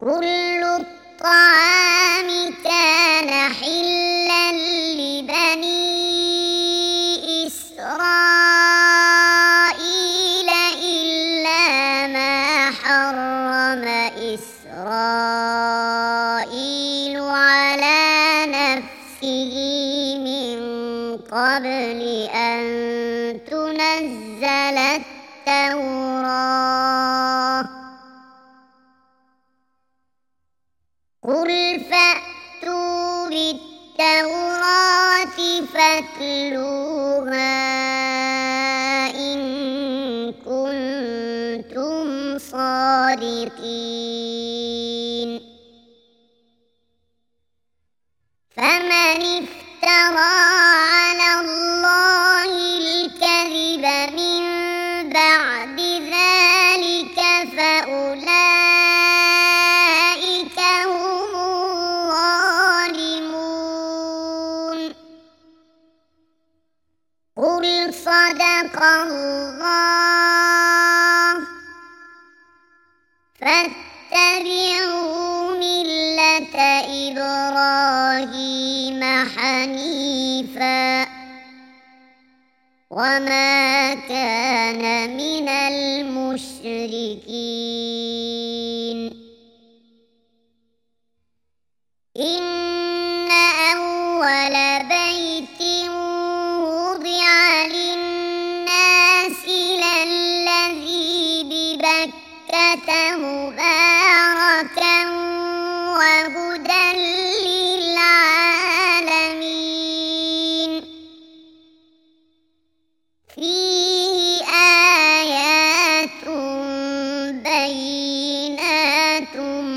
كل الطعام كان حلا لبني إسرائيل إلا ما حرم إسرائيل على نفسه من قبل أن تنزل التوراة. قل فأتوا بالتوراة فاتلوها إن كنتم صادقين. فمن افترى على الله الكذب من بعد ذلك فأولئك هم الظالمون. قل صدق الله فاتبعوا ملة إبراهيم حنيفا وما كان من المشركين. إن أول بيت وضع للناس للذي ببكة مباركا وهدى للعالمين. فيه آيات بينات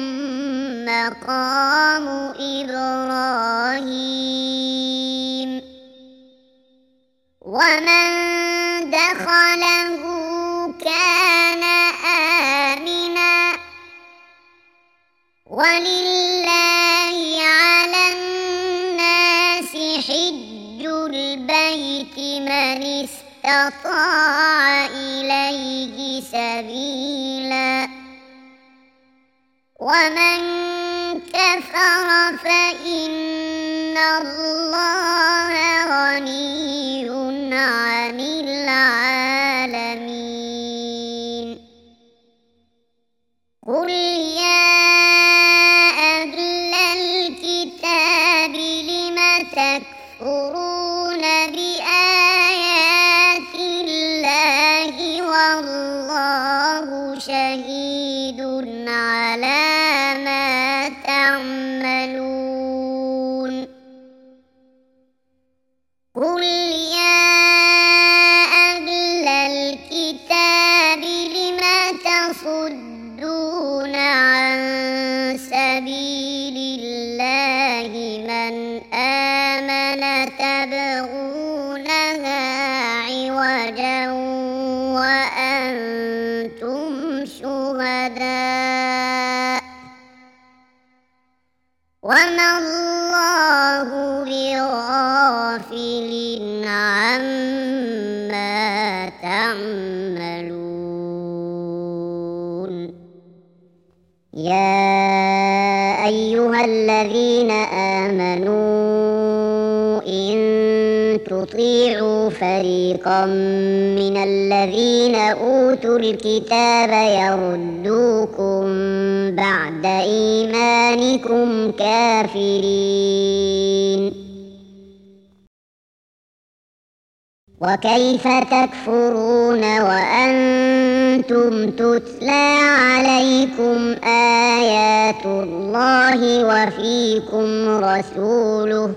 مقام إبراهيم ومن دخله كان آمنا ولله على الناس حج البيت من استطاع إليه سبيلا ومن كفر فإن الله غني عن العالمين. قل يا أهل الكتاب لم تكفرون بآيات الله والله شهيد على ما تعملون. قل يا أهل الكتاب لم تصدون عن سبيل الله من آمن تبغونها عوجا وأنتم شهداء وما الله بغافل عما تعملون. يا أيها الذين آمنوا إن تطيعوا فريقا من الذين أوتوا الكتاب يردوكم بعد إيمانكم كافرين. وكيف تكفرون وأنتم تتلى عليكم آيات الله وفيكم رسوله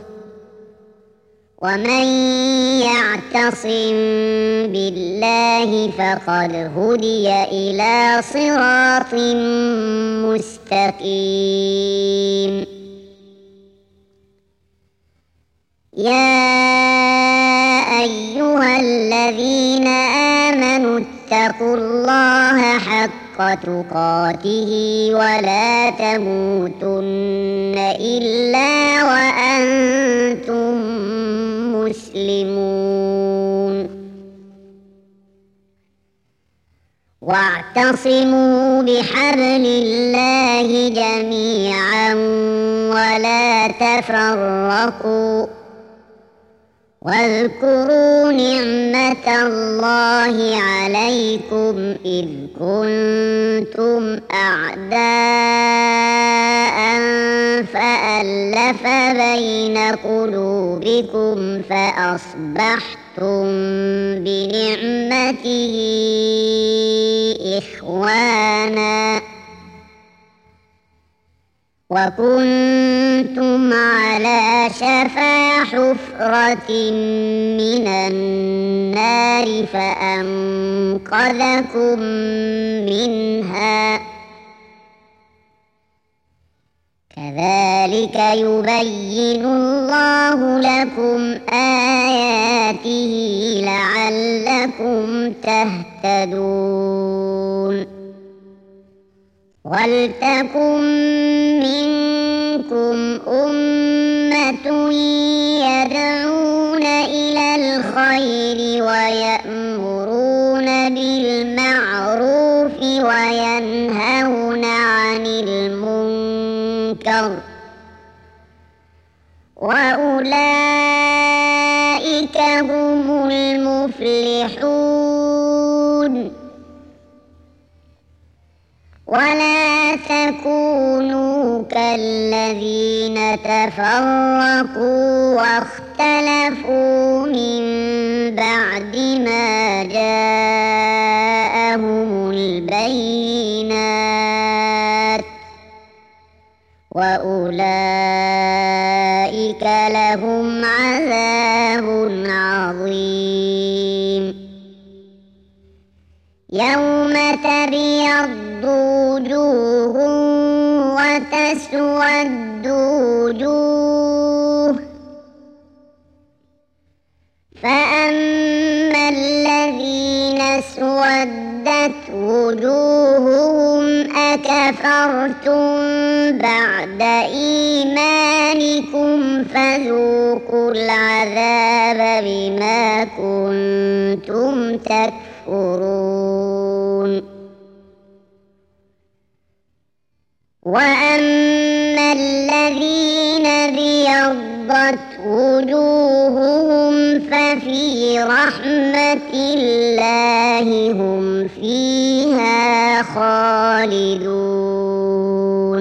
ومن يعتصم بالله فقد هدي إلى صراط مستقيم. يا أيها الذين آمنوا اتقوا الله حق تقاته ولا تموتن إلا وأنتم مسلمون. واعتصموا بحبل الله جميعا ولا تفرقوا واذكروا نعمة الله عليكم إذ كنتم أعداء فألف بين قلوبكم فأصبحتم بنعمته إخوانا وكنتم على شفا حفرة من النار فأنقذكم منها كذلك يبين الله لكم آياته لعلكم تهتدون ولتكن منكم أمة يدعون إلى الخير ويأمرون بالمعروف وينهون عن المنكر وأولئك هم المفلحون ولا تكونوا كالذين تفرقوا واختلفوا من بعد ما جاءهم البينات وأولئك لهم عذاب عظيم يوم تبيض وجوه وتسود وجوه فأما الذين اسودت وجوههم أكفرتم بعد إيمانكم فذوقوا العذاب بما كنتم تكفرون وأما الذين ابيضت وجوههم ففي رحمة الله هم فيها خالدون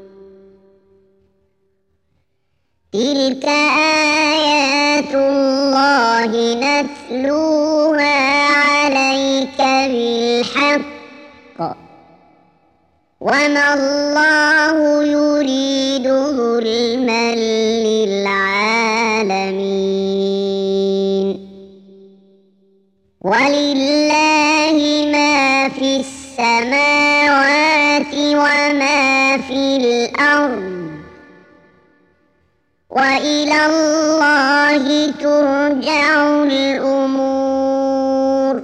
تلك آيات الله نتلوها عليك بالحق وما الله يريد ظلما للعالمين ولله ما في السماوات وما في الأرض وإلى الله ترجع الأمور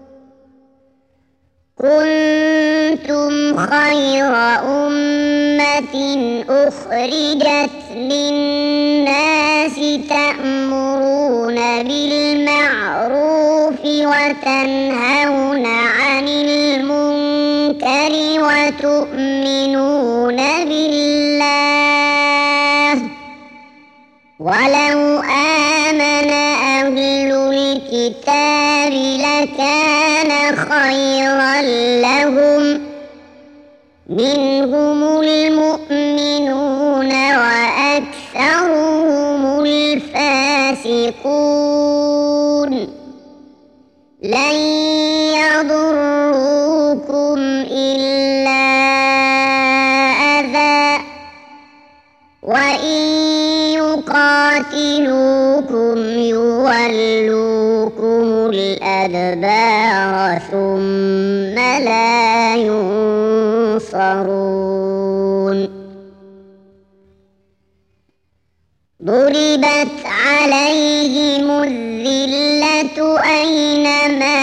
كنتم خير أمة أخرجت للناس تأمرون بالمعروف وتنهون عن المنكر وتؤمنون بالله ولو آمن أهل الكتاب لكان خيرا لهم منهم المؤمنون وأكثرهم الفاسقون لن يضروكم إلا أذى وإن يقاتلوكم يولوكم الأدبار ثم لا ينصرون ضربت عليهم الذلة أينما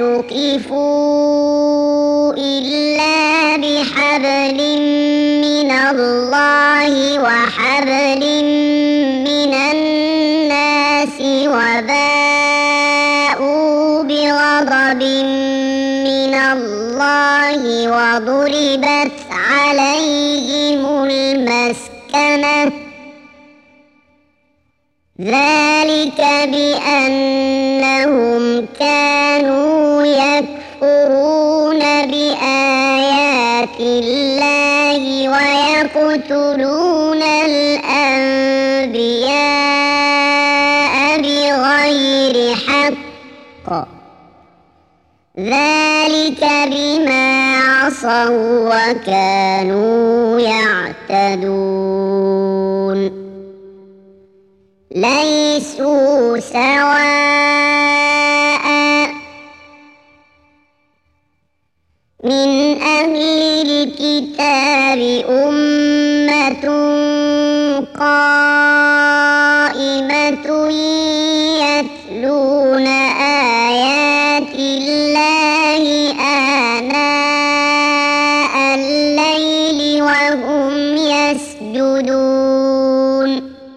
ثقفوا إلا بحبل من الله وحبل من الناس وباءوا بغضب من الله وضربت عليهم المسكنة ذلك بأنهم كانوا يكفرون بآيات الله ويقتلون الأنبياء بغير حق ذلك بما عصوا وكانوا يعتدون ليسوا سواء من أهل الكتاب أمة قائمة يتلون آيات الله آناء الليل وهم يسجدون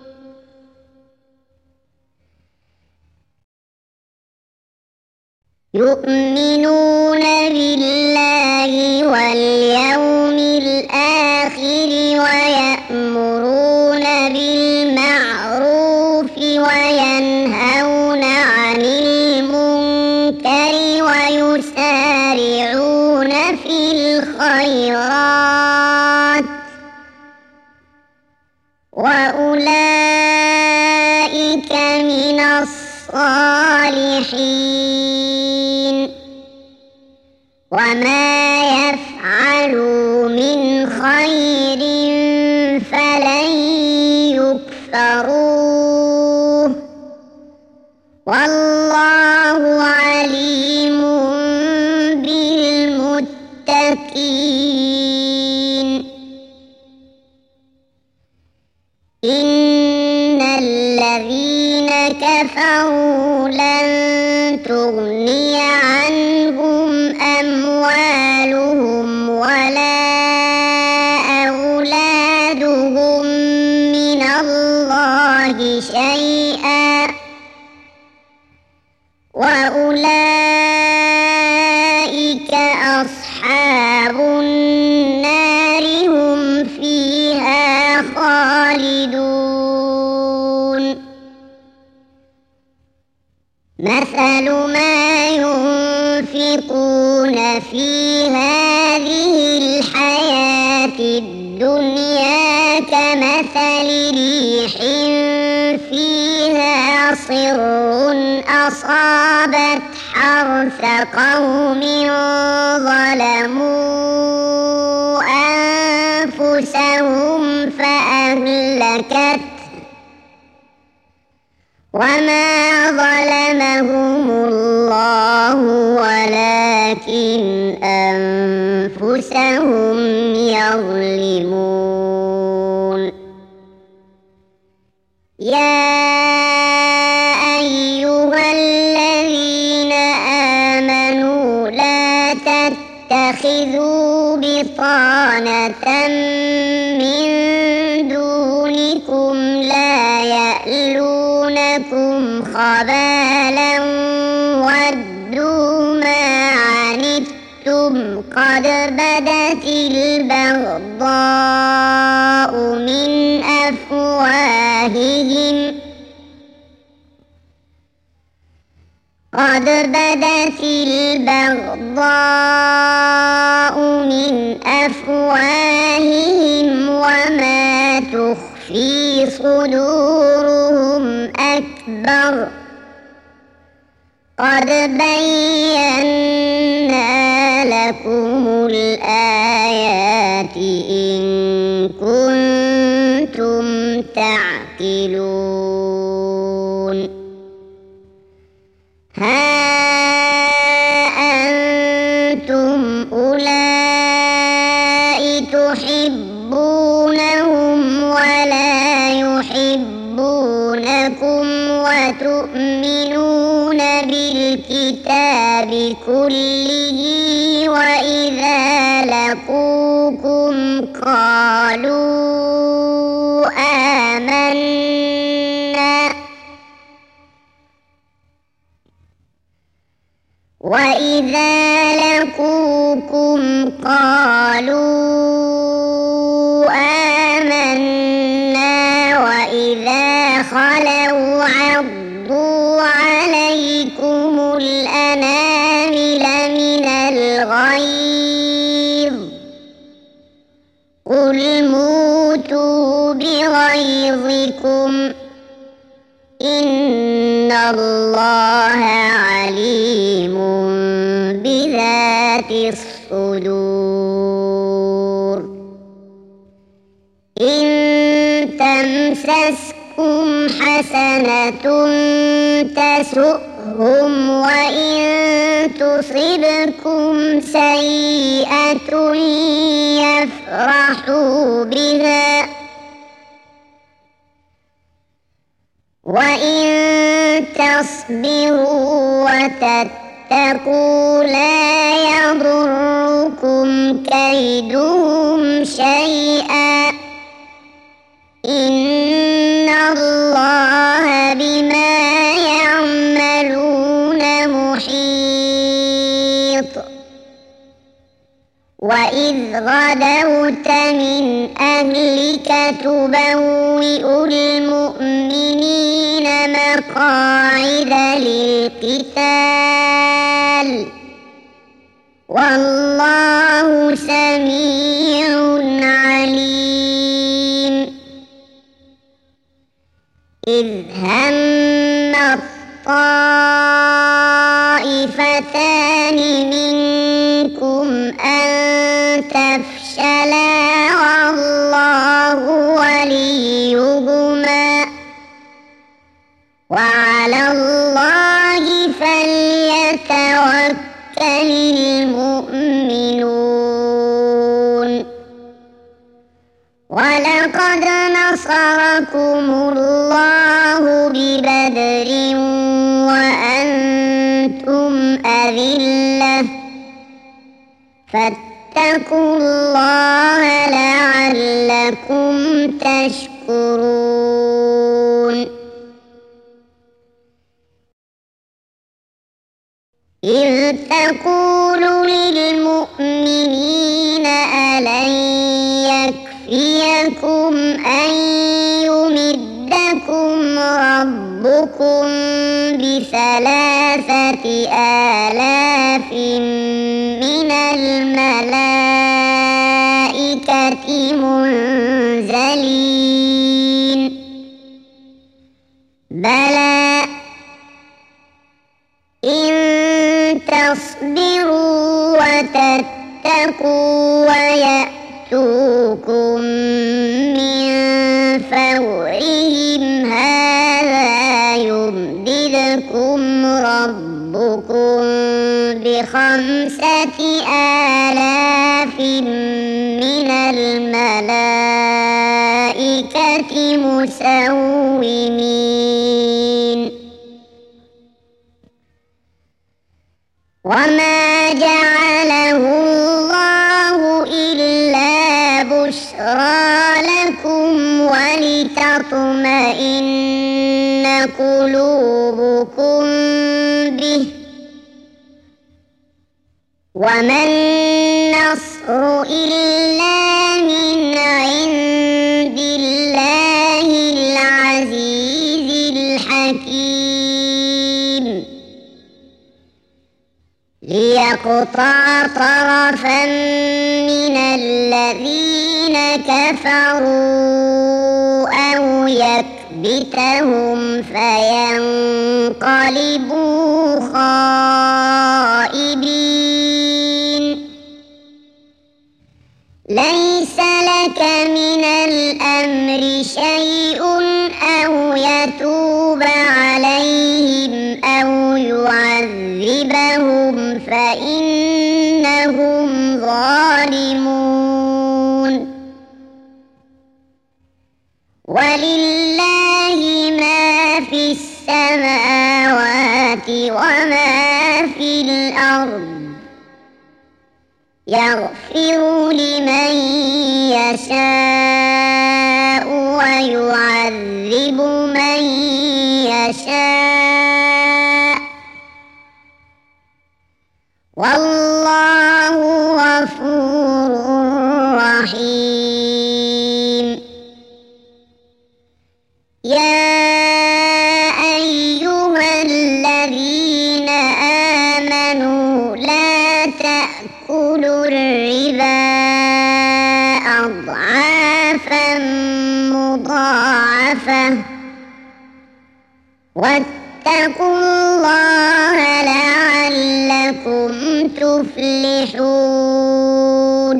يؤمنون بالله واليوم الآخر ويأمرون بالمعروف وينهون عن المنكر ويسارعون في الخيرات وأولئك من الصالحين وما يفعلوا من خير فلن يكفروه والله عليم بالمتقين إن الذين كفروا لن تغني عنهم أموالهم ولا أولادهم من الله شيئا وأولئك أصحاب النار هم فيها خالدون مثل ما ينفقون في هذه الحياة الدنيا كمثل ريح فيها صر أصابت حرث قوم ظلموا أنفسهم فأهلكته وما ظلمهم الله ولكن أنفسهم يظلمون يا أيها الذين آمنوا لا تتخذوا بطانة من دونكم لا يألونكم خبالا ودوا ما عنتم قد بدت البغضاء من أفواههم وما تخفي صدورهم أكبر قد بينا لكم الآيات إن كنتم تعقلون ها أنتم أولئك تحبونهم ولا يحبونكم وتؤمنون بالكتاب كله وإذا لقوكم قالوا آمنا وإذا لقوكم قالوا آمنا وإذا خلوا عضوا عليكم الأنامل من الغيظ قل موتوا بغيظكم إن الله عليم بذات الصدور إن تمسسكم حسنة تسؤهم وإن تصبكم سيئة يفرحوا بها وإن تصبروا وتتقوا لا يضركم كيدهم شيئا إن الله بما يعملون محيط وإذ غدوت من أهلك تبوئ المؤمنين مقاعد للقتال والله سميع عليم إذ هم الطائفتان منكم أن تفشلا والله وليهما وعلى الله فليتوكل المؤمنون ولقد نصركم الله ببدر وأنتم أذلة فاتقوا الله لعلكم تشكرون إذ تقول للمؤمنين ألن يكفيكم أن يمدكم ربكم ب3,000 من الملائكة منزلين بلى إن تصبروا وتتقوا ويأتوكم من فورهم هذا يمددكم ربكم ب5,000 من الملائكة مسومين وما جعله الله إلا بشرى لكم ولتطمئن قلوبكم به وما النصر إلا من عند الله العزيز الحكيم ليقطع طرفا من الذين كفروا أو يكبتهم فينقلبوا خائبين ليس لك من الأمر شيء أو يتوب عليهم أو يعذبهم فإنهم ظالمون ولله ما في السماوات وما في الأرض يغفر لمن يشاء ويعذب من يشاء والله غفور أضعافا مضاعفة واتقوا الله لعلكم تفلحون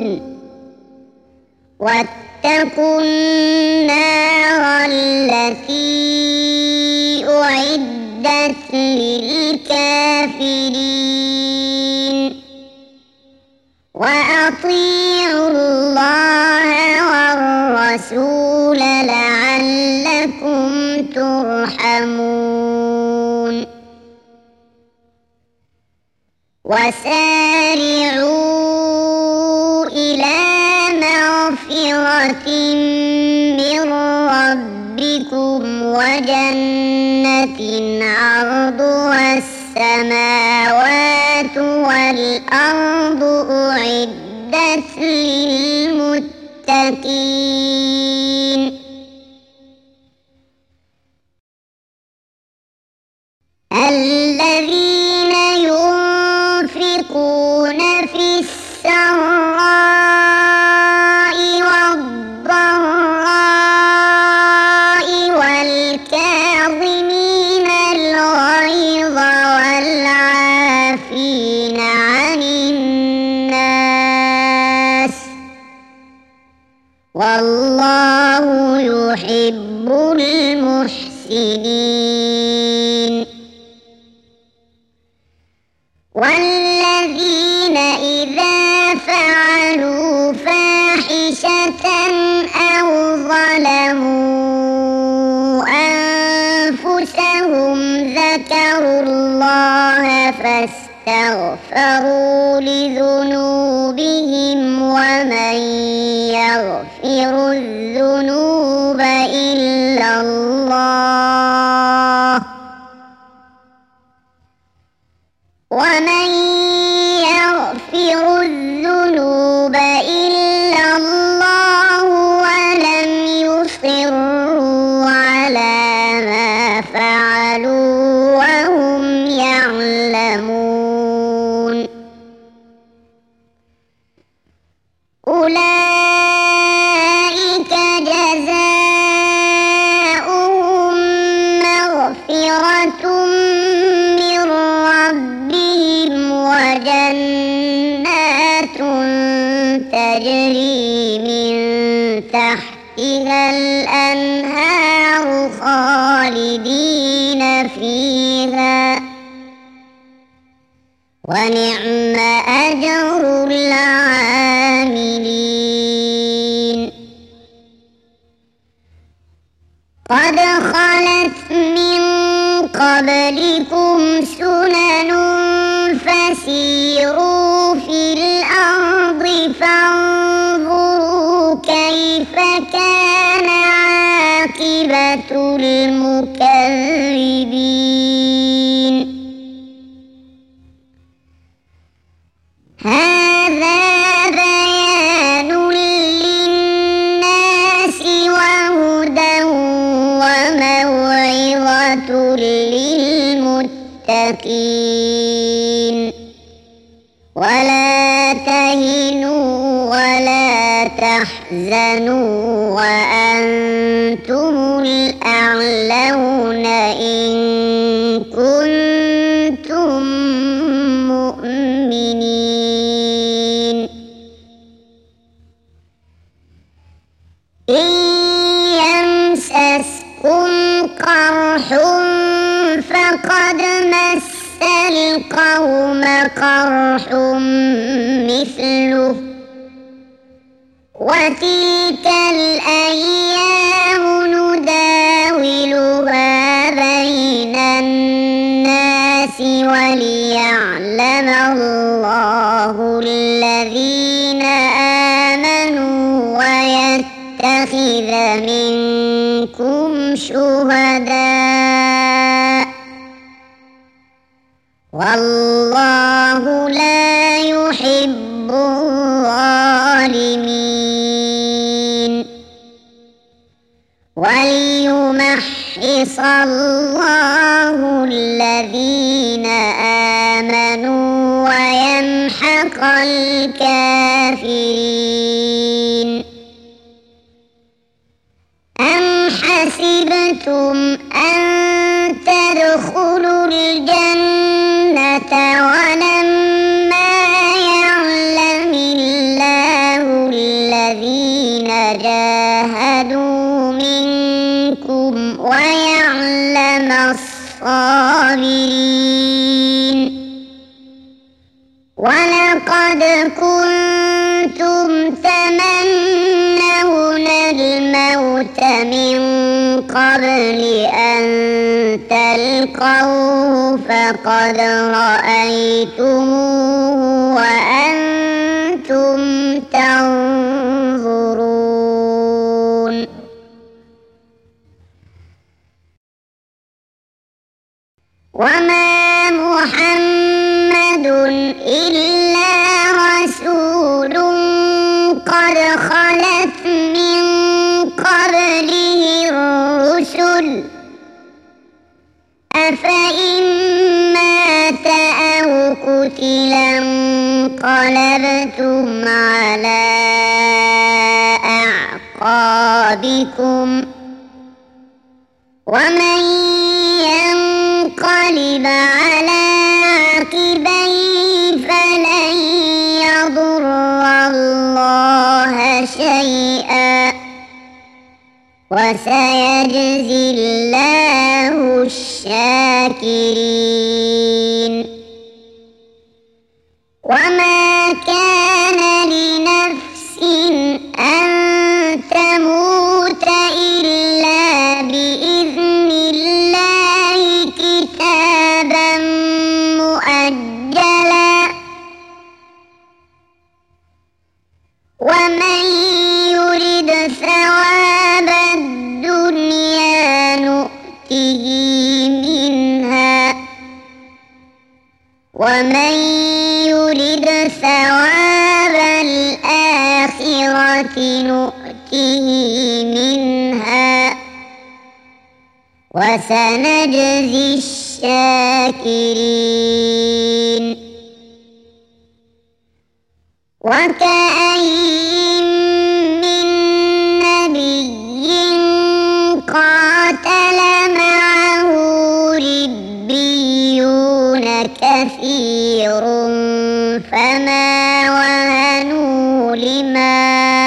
واتقوا النار التي أعدت للكافرين وأطيعوا الله والرسول لعلكم ترحمون وسارعوا إلى مغفرة من ربكم وجنة عرضها السماوات والأرض أعدت للمتقين الذين ينفقون في السراء والضراء والكاظمين الغيظ والعافين عن الناس والله يحب المحسنين والذين إذا فعلوا فاحشة أو ظلموا أنفسهم ذكروا الله فاستغفروا لذنوبهم ومن يغفر الذنوب إلا الله ومن يغفر الذنوب إلا الله ولم يصروا على ما فعلوا وهم يعلمون أولئك جزاؤهم مغفرة من ربهم وجنات تجري من تحتها الأنهار خالدين فيها ونعم أجر العاملين قد خلت من قبلكم سنن فسيروا في الأرض فانظروا كيف كان عاقبة المكذبين هذا بيان للناس وهدى وموعظة للمتقين ولا تهنوا ولا تحزنوا وأنتم الأعلون إن كنتم مؤمنين إن يمسسكم قرح فقد مس القوم قرح مثله وتلك الأيام نداولها بين الناس وليعلم الله الذين آمنوا ويتخذ منكم شهداء والله لا يحب الظالمين وليمحص الله الذين آمنوا ويمحق الكافرين ظننتم أن تدخلوا الجنة ولما يعلم الله الذين جاهدوا منكم ويعلم الصابرين ولقد كنتم تمنون الموت من قبل أن تلقوه فقد رأيتموه وأنتم تنظرون وما محمد إلا رسول قد خلت من قبله الرسل أفإن مات أو قتلا انقلبتم على أعقابكم ومن ينقلب على عقبيه فلن يضر الله شيئا وسيجزي الله الشاكرين وما كان لنفس أن تموت إلا بإذن الله كتابا مؤجلا ومن يرد ثواب الدنيا نؤته منها ومن يرد ثواب الآخرة نؤته منها وسنجزي الشاكرين وكأين من نبي قاتل معه ربيون كثير فما وهنوا لما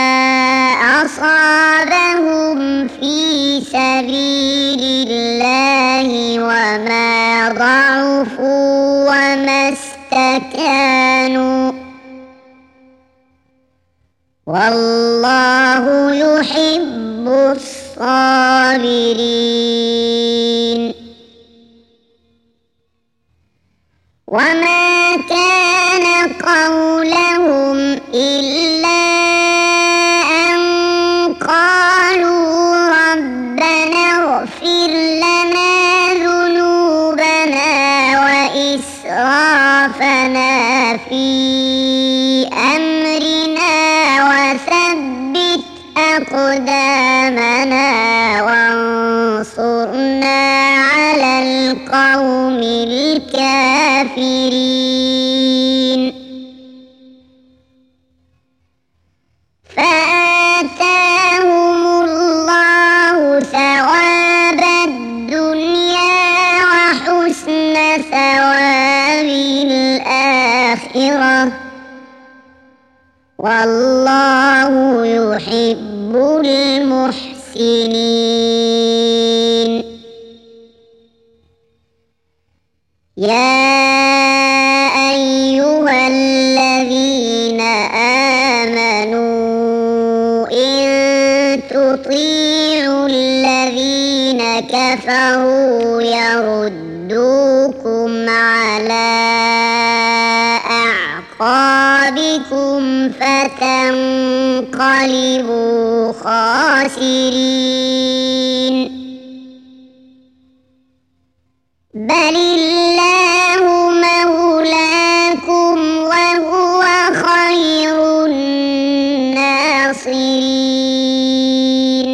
أصابهم في سبيل الله وما ضعفوا وما استكانوا والله يحب الصابرين وما كان قولهم إلا أن قالوا ربنا اغفر لنا ذنوبنا وإسرافنا في أمرنا وثبت أقدامنا وانصرنا على القوم الكافرين فآتاهم الله ثواب الدنيا وحسن ثواب الآخرة والله يحب المحسنين يا أيها الذين آمنوا إن تطيعوا الذين كفروا يردوكم على أعقابكم فتنقلبوا خاسرين بل الله مولاكم وهو خير الناصرين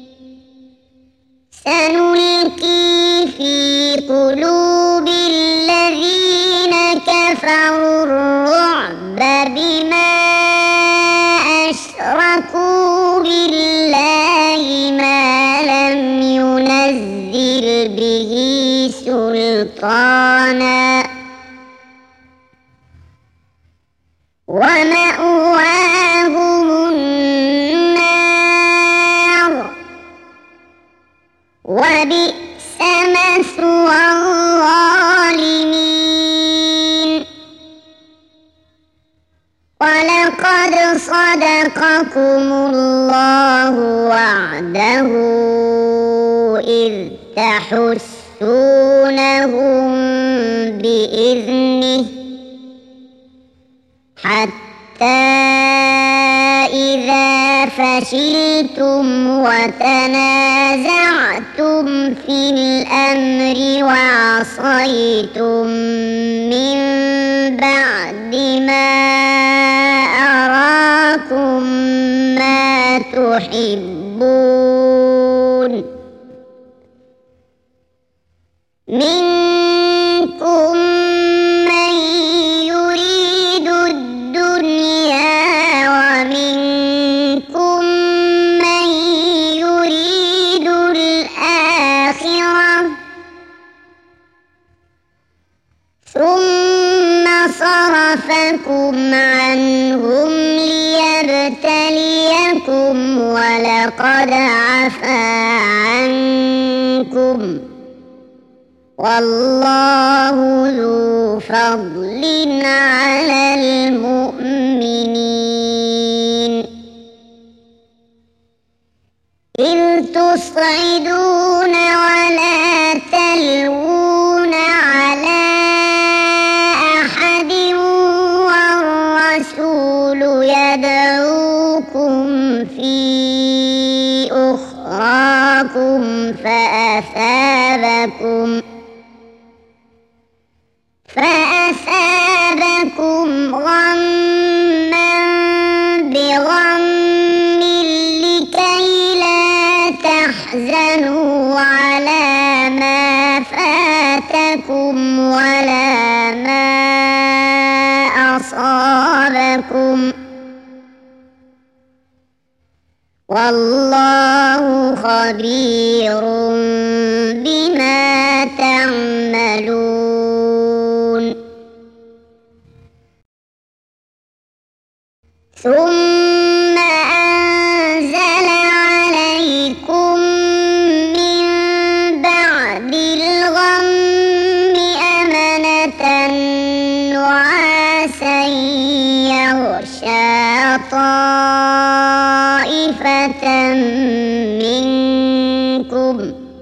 سنلقي في قلوب الذين كفروا الرعب بما أشركوا بالله ما سلطانا ومأواهم النار وبئس مثوى الظالمين. ولقد صدقكم الله وعده إذ تحسونهم بإذنه حتى إذا فشلتم وتنازعتم في الأمر وعصيتم من بعد ما أراكم ما تحبون منكم من يريد الدنيا ومنكم من يريد الآخرة ثم صرفكم عنهم ليبتليكم ولقد عفا عنكم والله ذو فضل على المؤمنين. إذ تصعدون ولا تلوون على أحد والرسول يدعوكم في أخراكم فأثابكم غما بغم لكي لا تحزنوا على ما فاتكم ولا ما أصابكم والله خبير بما تعملون. ثم أنزل عليكم من بعد الغم أمنة نعاسا يغشى طائفة منكم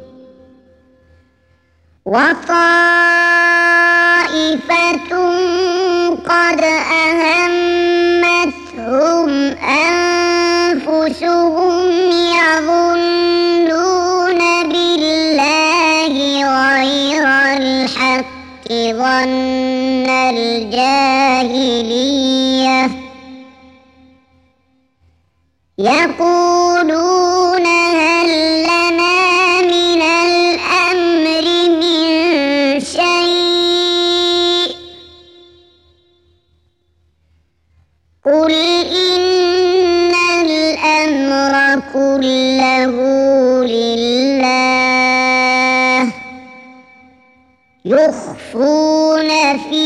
وطائفة قد أهمتهم أنفسهم يظنون بالله غير الحق ظن الجاهلية يقولون هل لنا من الأمر من شيء قل إن الأمر كله لله يخفون في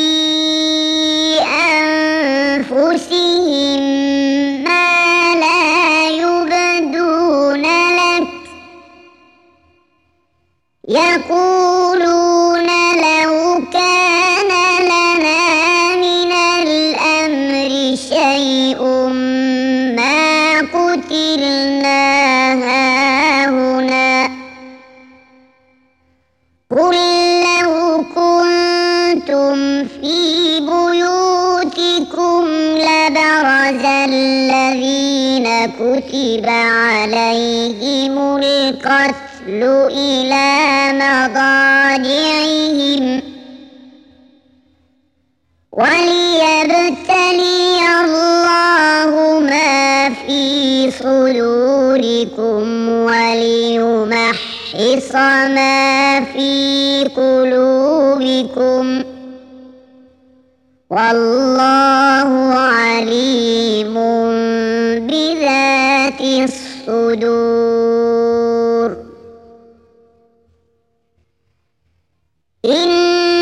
أنفسهم ما لا يبدون لك يقولون لو كان لنا من الأمر شيء ما قتلنا هاهنا قل لو كنتم في بيوتكم لبرز الذين كتب عليهم القتل إلى مضاجعهم وليبتلي الله ما في صدوركم وليمحص ما في قلوبكم والله عليم بذات الصدور.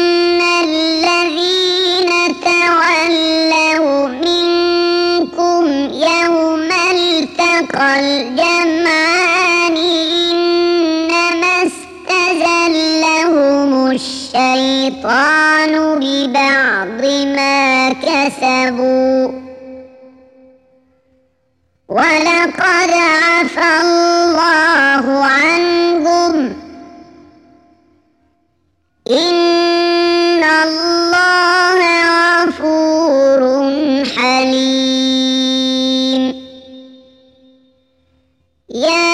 الشيطان ببعض ما كسبوا ولقد عفا الله عنهم إن الله غفور حليم. يا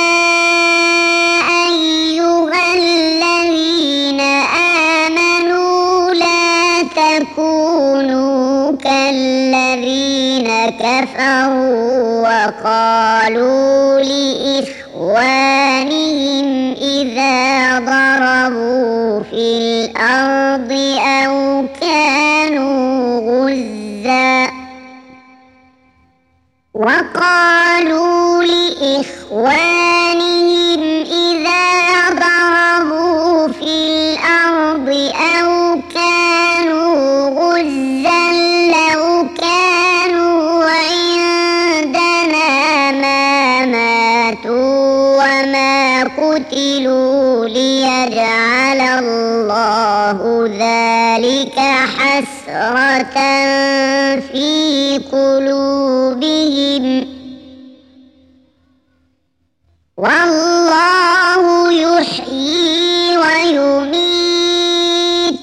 أيها الذين آمنوا لا تكونوا كالذين كفروا وقالوا لإخوانهم إذا ضربوا في الأرض أو كانوا غزا لو كانوا عندنا ما ماتوا وما قتلوا ليجعل الله ذلك حسرة في قلوبهم والله يحيي ويميت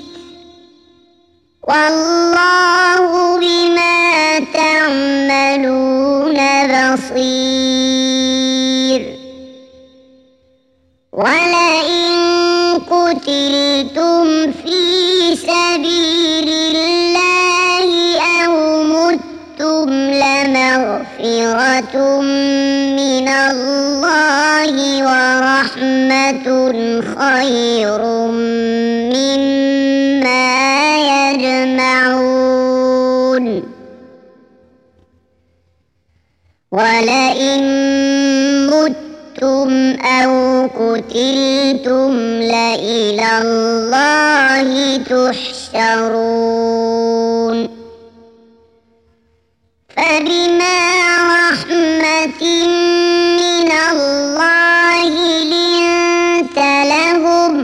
والله بما تعملون بصير. ولئن قتلتم في سبيل الله أو متم لمغفرة من الله ورحمة خير مما يجمعون. ولئن متم أو قتلتم لإلى الله تحشرون. فبما رحمة من الله لنت لهم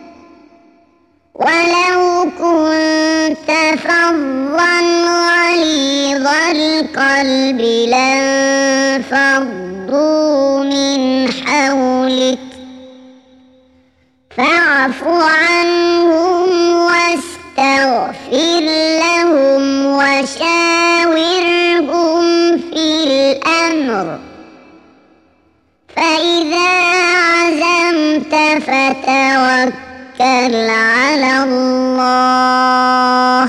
ولو كنت فظا غليظ القلب لانفضوا من حولك فاعف عنهم واستغفر لهم وشاورهم في الأمر فإذا عزمت فتوكل على الله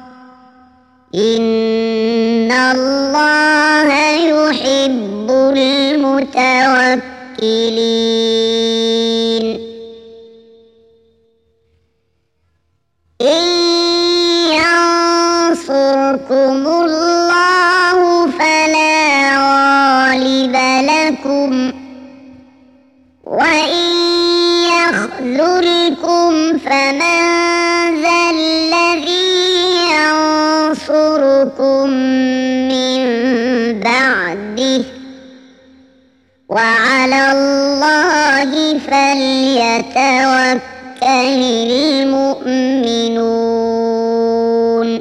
إن الله يحب المتوكلين. إن ينصركم الله فلا غالب لكم وإن يخذلكم فمن ذا الذي ينصركم من بعده وعلى الله فليتوكل المؤمنون.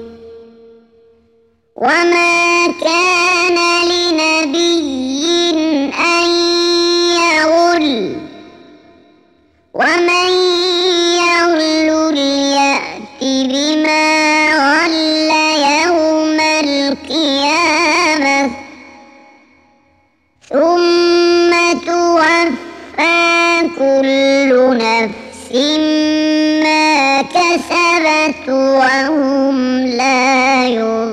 وما كان لنبي أن يغل ومن يغل يأت بما غل يوم القيامة ثم توفى كل نفس ما كسبت وهم لا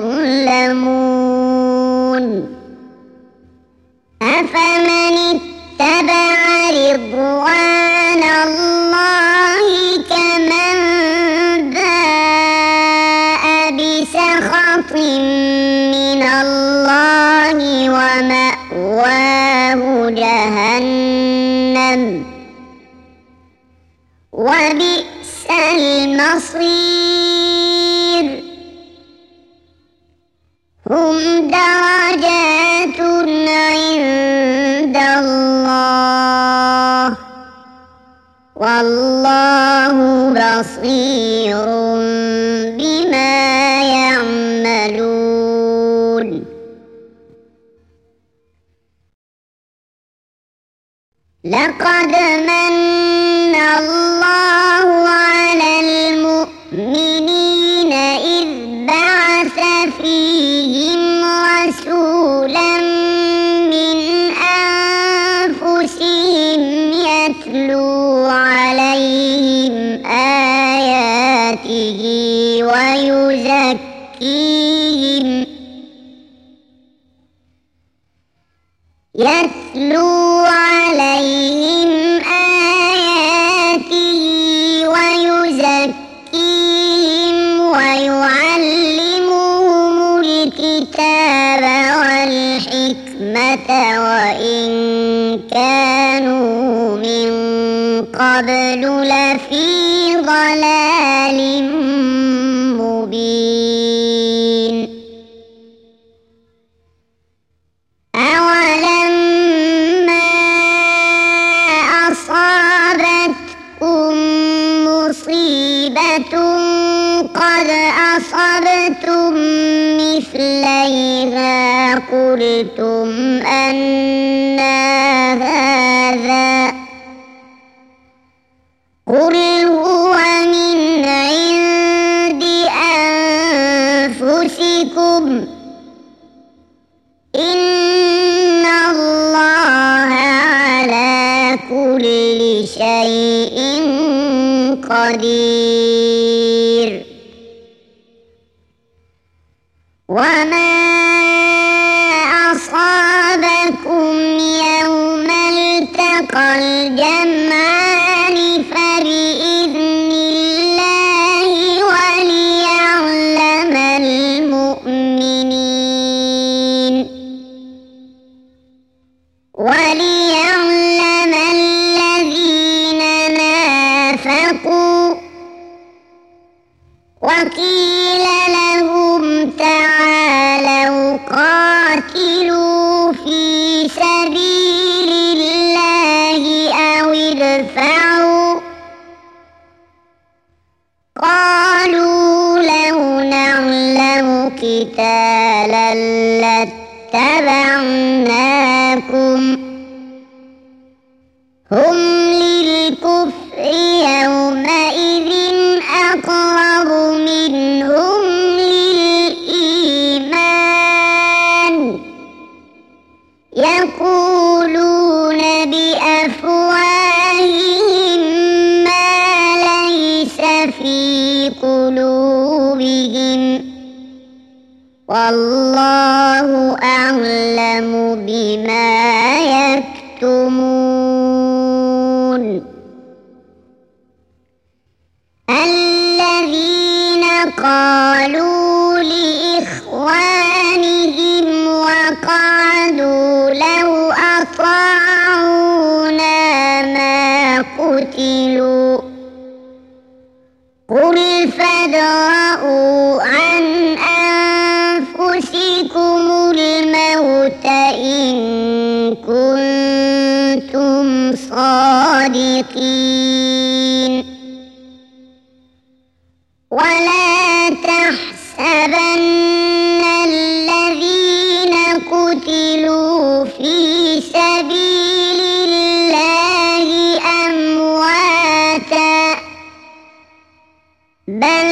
يظلمون. أفمن اتبع رضوان الله كمن باء بسخط من الله ومأواه جهنم وبئس المصير. هم درجات عند الله والله بصير بما يعملون لقد من الله على المؤمنين إذ بعث فيهم رسولا من أنفسهم يتلو عليهم آياته ويزكيهم ويعلمهم الكتاب والحكمة وإن كانوا من قبل لفي ضلال مبين أولما أصابتكم مصيبة قد أصبتم مثليها قلتم أنى هذا قل هو من عند أنفسكم إن الله على كل شيء قدير وما أصابكم يوم التقى الجمعان فبإذن الله وليعلم الذين نافقوا وقيل لهم تعالوا قاتلوا في سبيل الله أو ادفعوا قالوا لو نعلم قتالا لاتبعناكم هم للكفر يومئذ أقرب منهم للإيمان يقولون بأفواههم ما ليس في قلوبهم والله أعلم بما يكتمون الذين قالوا لإخوانهم وقعدوا لو أطاعونا ما قتلوا قل فادرءوا عن أنفسكم الموت إن كنتم صادقين ولا تحسبن الذين قتلوا في سبيل الله أمواتا بل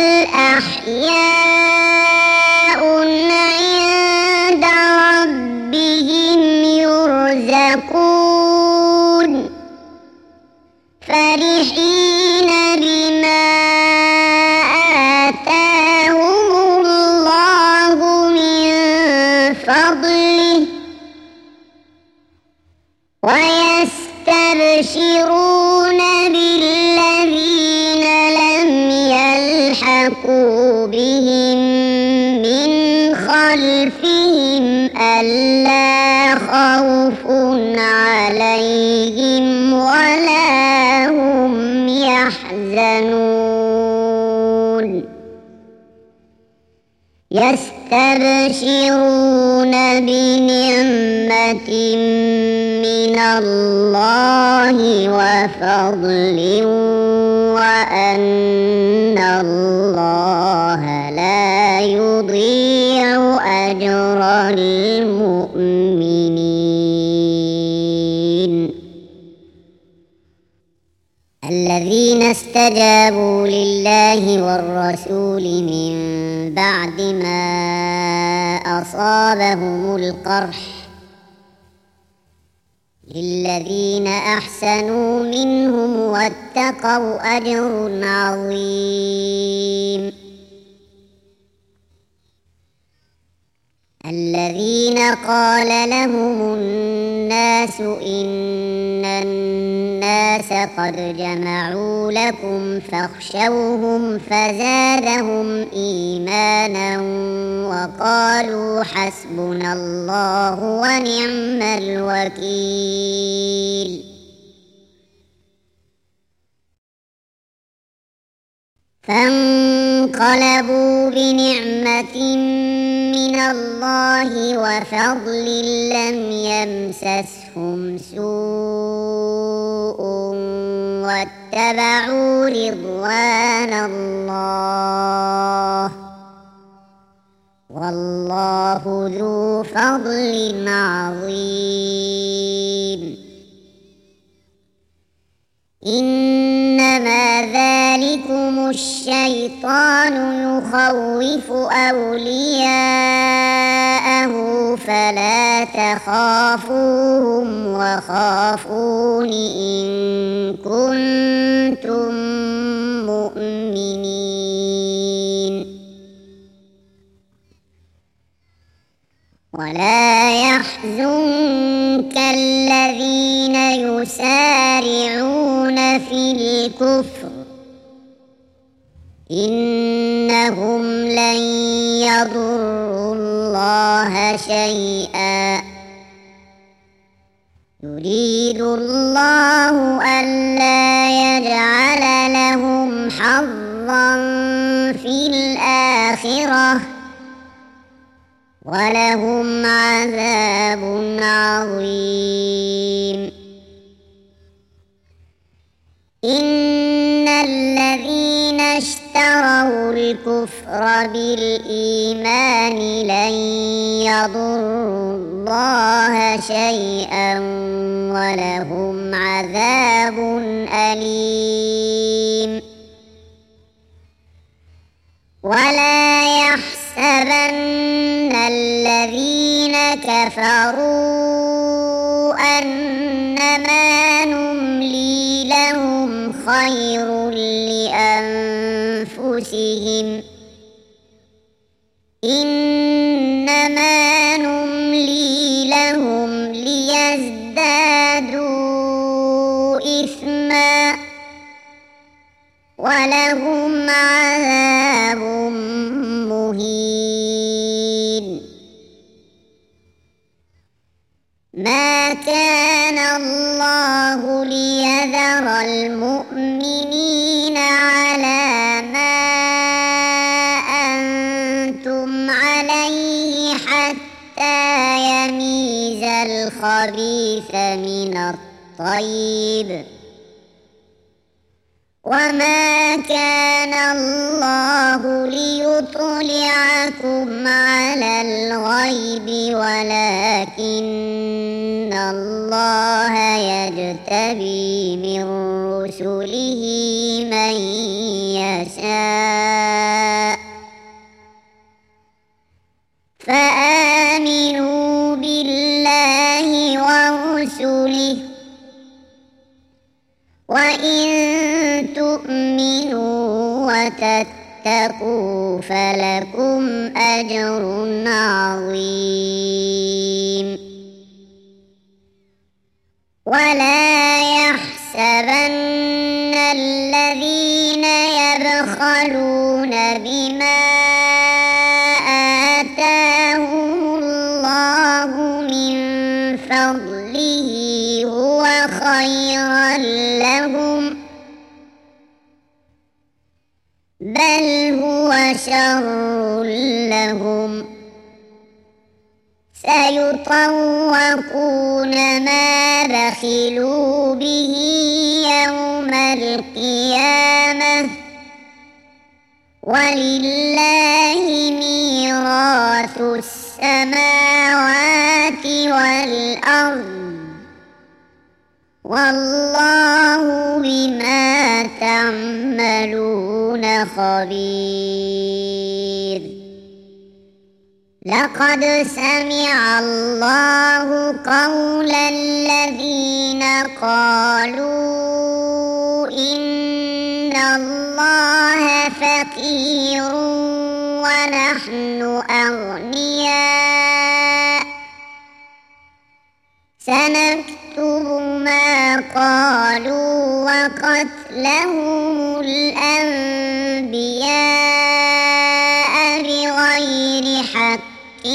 أحياء عند ربهم يرزقون فرحين بما آتاهم الله من فضله ويستبشرون بالذين لم يلحقوا بهم من خلفهم ألا خوف عليهم ولا هم يحزنون يستبشرون بنعمة من من الله وفضل وأن الله لا يضيع أجر المؤمنين. الذين استجابوا لله والرسول من بعد ما أصابهم القرح للذين أحسنوا منهم واتقوا أجر عظيم. الذين قال لهم الناس إن الناس قد جمعوا لكم فاخشوهم فزادهم إيمانا وقالوا حسبنا الله ونعم الوكيل. فانقلبوا بنعمة من الله وفضل لم يمسسهم سوء واتبعوا رضوان الله والله ذو فضل عظيم. إنما ذلكم الشيطان يخوف أولياءه فلا تخافوهم وخافون إن كنتم مؤمنين. ولا يحزنك الذين يسارعون في الكفر إنهم لن يضروا الله شيئا يريد الله ألا يجعل لهم حظا في الآخرة ولهم عذاب عظيم. إن الذين اشتروا الكفر بالإيمان لن يضروا الله شيئا ولهم عذاب أليم. ولا يحسبن الذين كفروا أنما نملي لهم خير لأنفسهم إنما نملي لهم ليزدادوا إثما ولهم عذاب مهين. ما كان الله ليذر المؤمنين على ما أنتم عليه حتى يميز الخبيث من الطيب وما كان الله ليطلعكم على الغيب ولكن الله يجتبي من رسله من يشاء فآمنوا بالله ورسله وإن تؤمنوا وتتقوا فلكم أجر عظيم. ولا يحسبن الذين يبخلون بما آتاهم الله من فضله هو خيرا لهم بل هو شر لهم سيطوقون ما بخلوا به يوم القيامة ولله ميراث السماوات والأرض والله بما تعملون خبير. لقد سمع الله قول الذين قالوا إن الله فقير ونحن أغنياء سنكتب ما قالوا وقتلهم الأنبياء بغير حق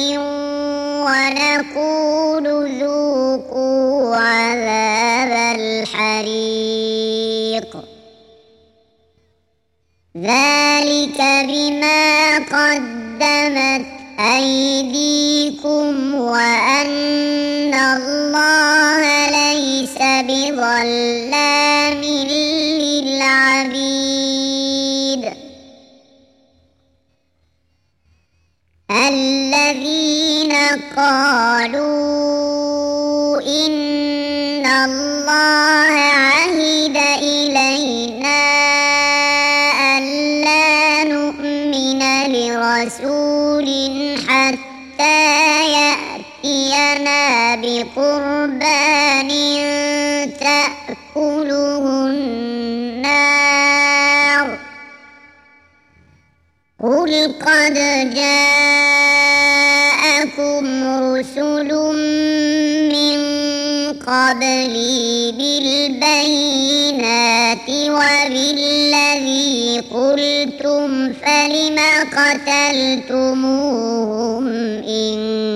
ونقول ذوقوا عذاب الحريق ذلك بما قدمت أيديكم وأن الله ليس بظلام للعبيد. الذين قالوا إن الله عهد إلينا ألا نؤمن لرسول حتى يأتينا بقربان تأكله النار قل قد جاءكم رسل من قبلي بالبينات وبالذي قلتم فلم قتلتموهم إن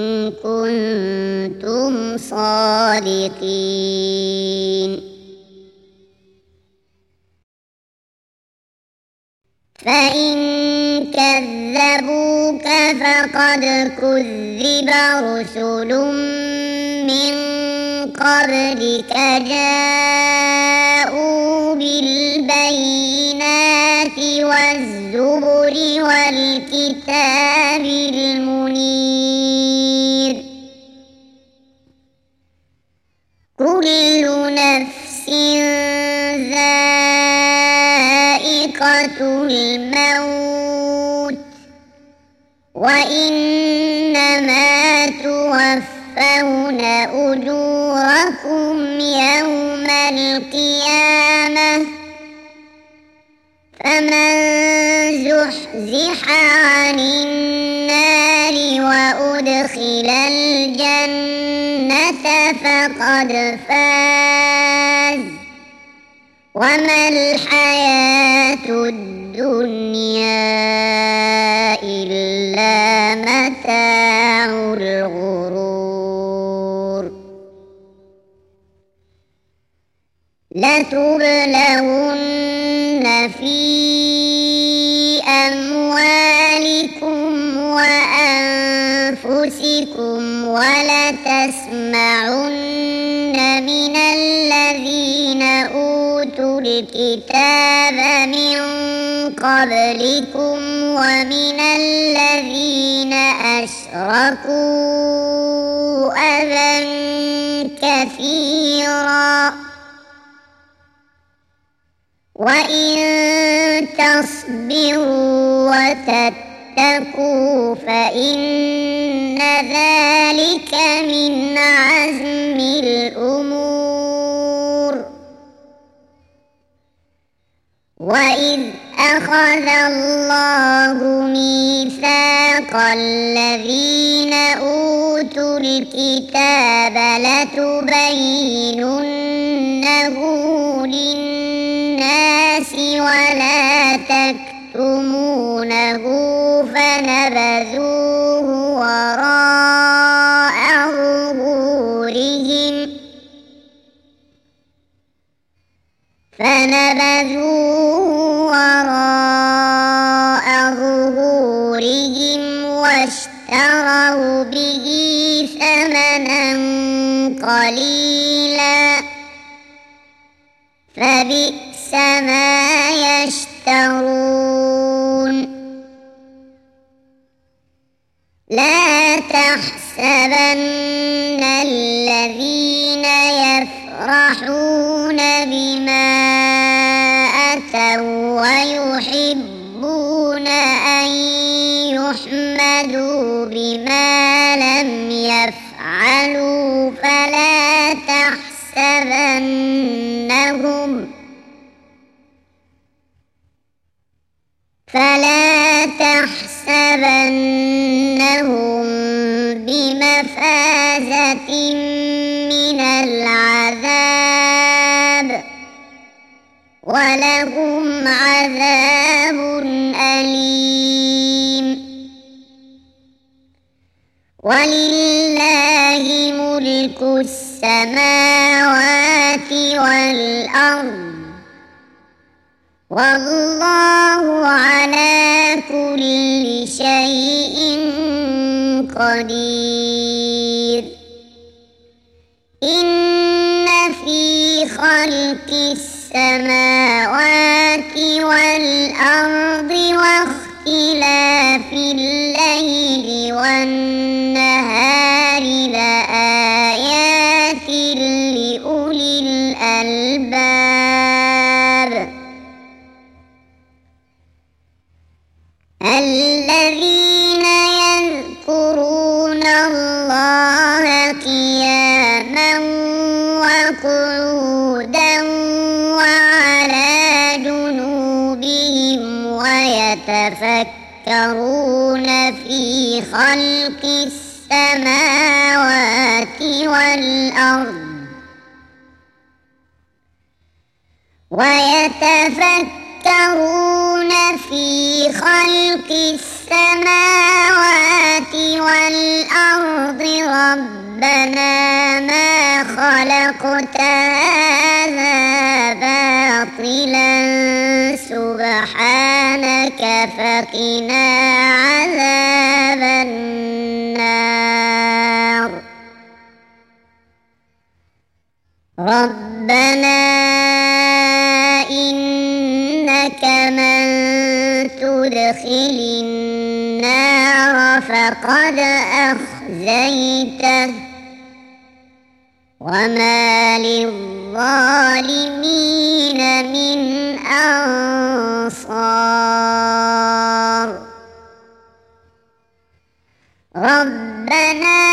كنتم صادقين. فإن كذبوك فقد كذب رسل من قبلك جاءوا بالبينات والزبر والكتاب المنير كل نفس ذائقة الموت وإنما توفون أجوركم يوم القيامة فمن زحزح عن النار وأدخل الجنة فقد فاز وما الحياة الدنيا إلا متاع الغرور. لتبلون في أموالكم وأنفسكم ولتسمعن من الذين أوتوا الكتاب من قبلكم ومن الذين أشركوا أذى كثيرا وإن تصبروا وتتقوا فإن ذلك من عزم الأمور. وإذ أخذ الله ميثاق الذين أوتوا الكتاب لتبيننه للناس ولا تكتمونه فنبذوه وراء ظهورهم واشتروا واشتروا به ثمنا قليلا فبئس ما يشترون. لا تحسبن الذين يفرحون بما أتوا ويحبون أن يحمدوا بما لم يفعلوا فلا تحسبنهم بمفازة من العذاب ولهم عذاب أليم. ولله ملك السماوات والأرض والله على كل شيء قدير. إن في خلق السماوات والأرض واختلاف الليل والنهار لآيات لأولي الألباب الذين يذكرون الله قياما وقعودا وعلى جنوبهم ويتفكرون في خلق السماوات والأرض ربنا ما خلقت هذا باطلا سبحانك فقنا عذاب النار. ربنا إنك من تدخل النار فقد أخزيته وما للظالمين من أنصار. ربنا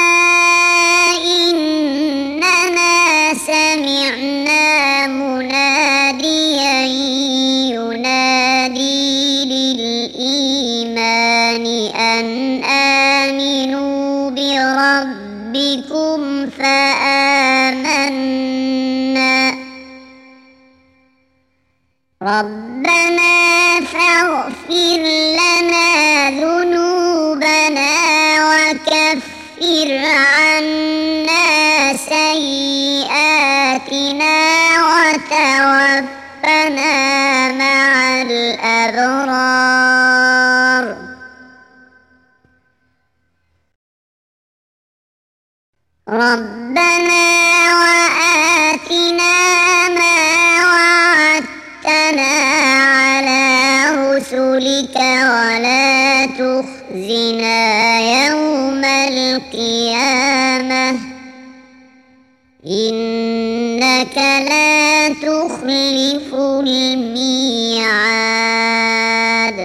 إننا سمعنا مناديا ينادي للإيمان أن آمنوا بربكم فآمنا. ربنا فاغفر لنا ذنوبنا وكفر عنا سيئاتنا وتوفنا مع الأبرار. ربنا وآتنا ما وعدتنا على رسلك ولا تخزنا يوم القيامة إنك لا تخلف الميعاد.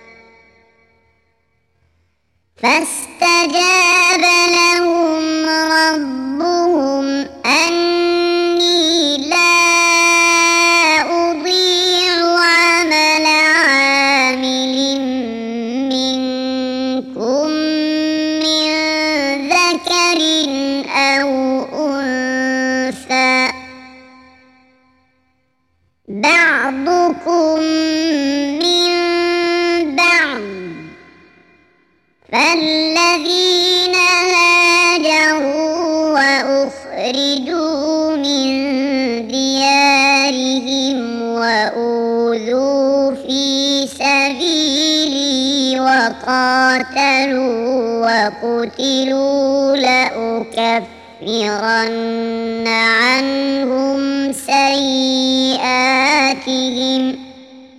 فاستجاب لهم ربهم أني لا أضيع عمل عامل منكم من ذكر أو أنثى بعضكم من بعض. فالذين هاجروا وأخرجوا من ديارهم وأوذوا في سبيلي وقاتلوا وقتلوا لأكفرن عنهم سيئاتهم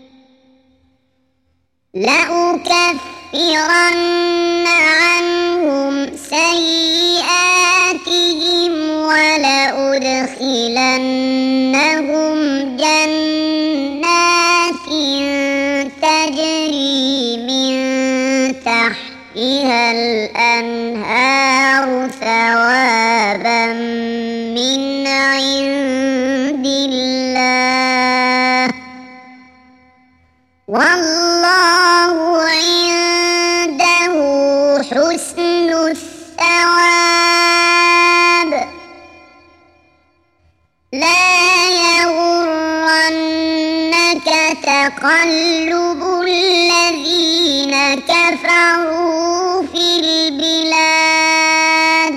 ولأدخلنهم جنات تجري من تحتها الأنهار ثوابا من عند الله والله عنده حسن الثواب لا يغرنك تقلب الذين كفروا في البلاد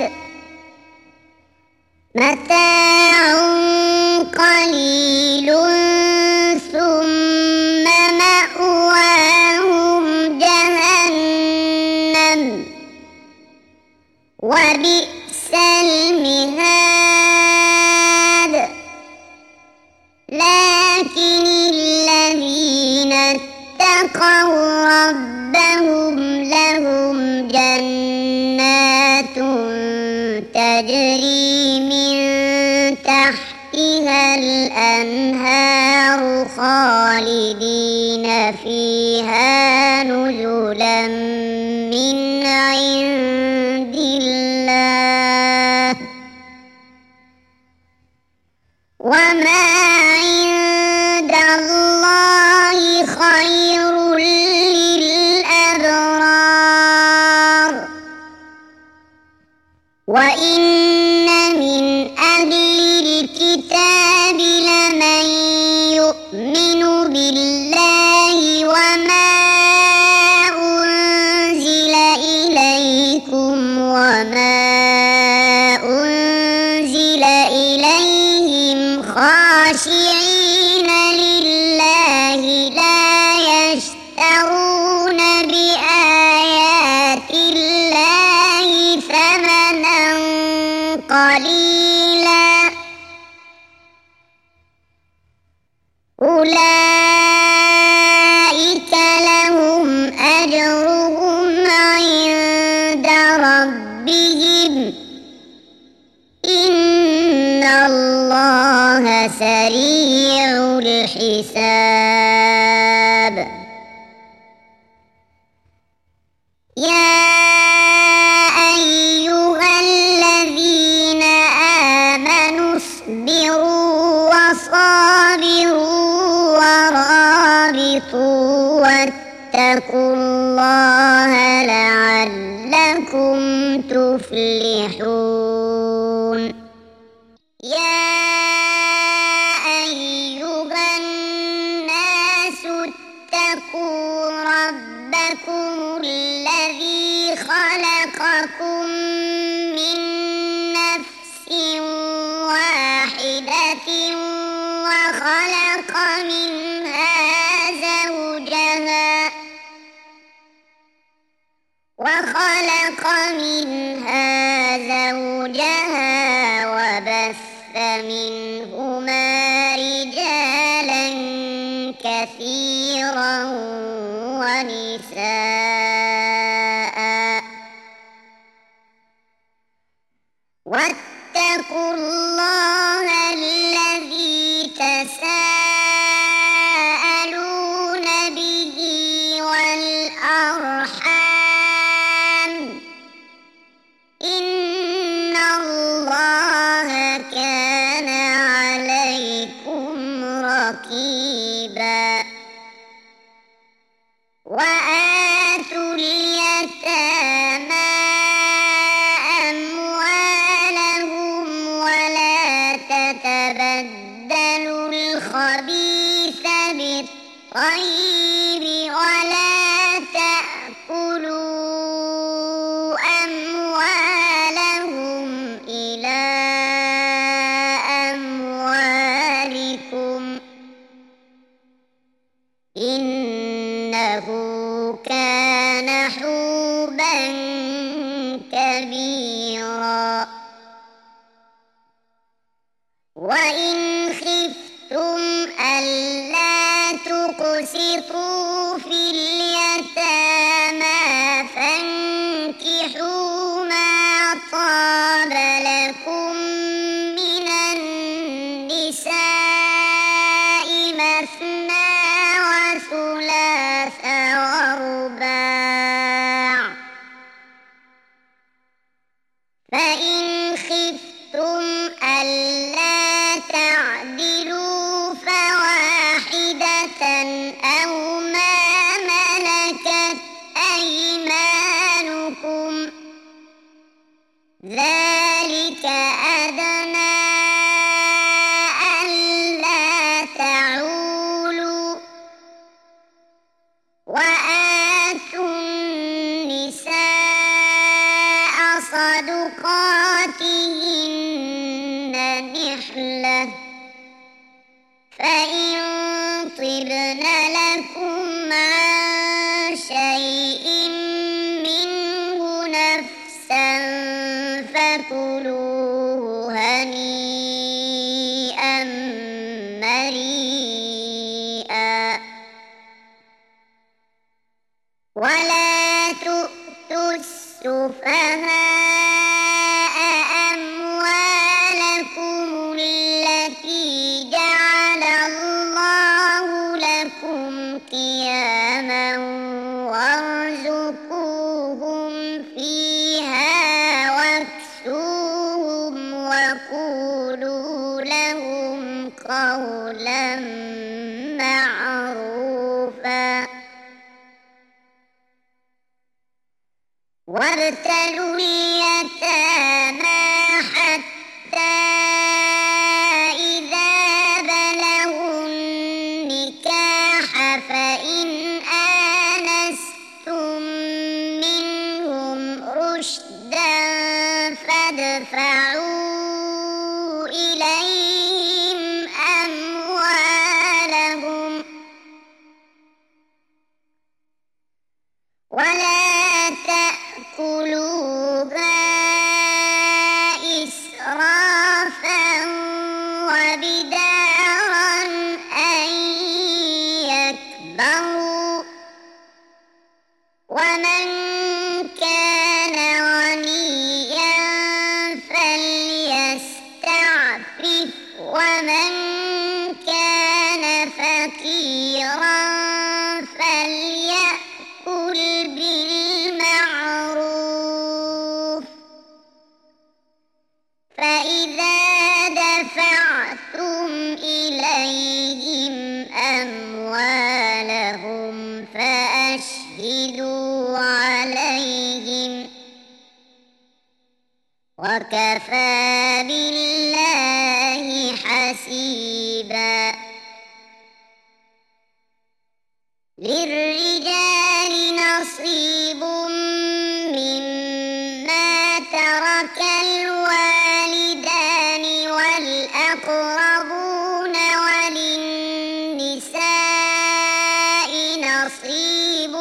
متاع قليل ثم مأواهم جهنم وبئس المهاد لكن الذين اتقوا ربهم لهم جنات تجري من تحتها الأنهار خالدين فيها نزلا من عند الله وما عند الله خير للأبرار وإن من أهل الكتاب لمن يؤمن بالله وما أنزل إليكم وما أنزل إليهم خاشعين لله لا يشترون بآيات الله ثمنا قليلا أولئك لهم أجرهم عند ربهم إن الله سريع الحساب يا أيها الذين آمنوا اصبروا وصابروا ورابطوا واتقوا الله لعلكم تفلحون يا أيها الناس اتقوا ربكم الذي خلقكم من نفس واحدة وخلق منها زوجها وبث منهما رجالا كثيرا ونساء واتقوا الله الذي تساءلون به والأرحام إن الله كان عليكم رقيبا وآتوا اليتامى أموالهم ولا تتبدلوا الخبيث بالطيب ولا تأكلوا أموالهم إلى أموالكم إنه كان وإن خفتم ألا تقسطوا في اليتامى فانكحوا ما طاب لكم من النساء مثنى وثلاث ورباع، فإن خفتم ألا تعدلوا فواحدة أو ما ملكت أيمانكم، ذلك أدنى ألا تعولوا. وآتوا النساء صدقاتهن نحلة، فإن طبن لكم عن شيء منه نفسا فكلوه هنيئا مريئا. ولا تؤتوا السفهاء أموالكم التي جعل الله لكم قياما وارزقوهم فيها واكسوهم وقولوا لهم قولا معروفا. وابتلوا اليتامى حتى إذا بلغوا النكاح فإن آنستم منهم رشدا فادفعوا إليهم أموالهم، ولا تأكلوها إسرافا وبدارا أن يكبروا، ومن كان غنيا فليستعفف، ومن كان فقيرا فليأكل بالمعروف. فإذا دفعتم إليهم أموالهم فأشهدوا عليهم، وكفى بالله حسيبا. للرجال نصيب مما ترك الوالدان والأقربون، وللنساء نصيب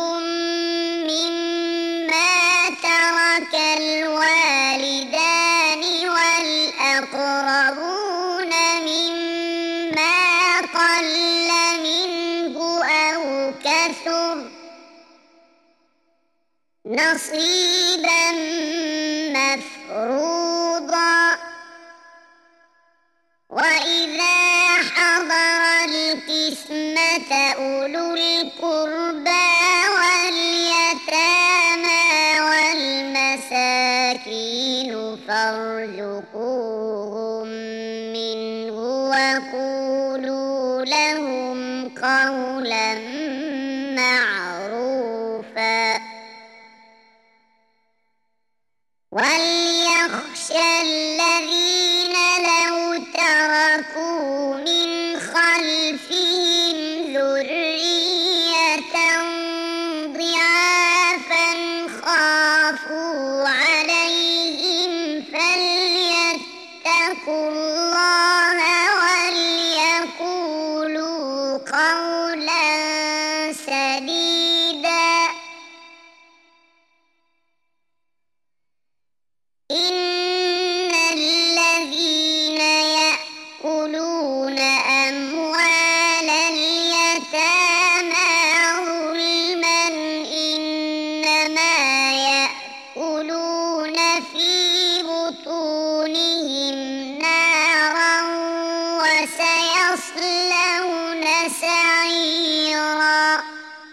مما ترك الوالدان والأقربون مما قل منه أو كثر، نصيبا مفروضا. وإذا حضر القسمة أولو القربى واليتامى والمساكين فارزقوهم منه وقولوا لهم قولا معروفا. وليخشى الذين لو تركوا من خلفهم ذرية ضعافا خافوا عليهم فليتقوا الله وليقولوا قولا سديدا. إن الذين يأكلون سعيرا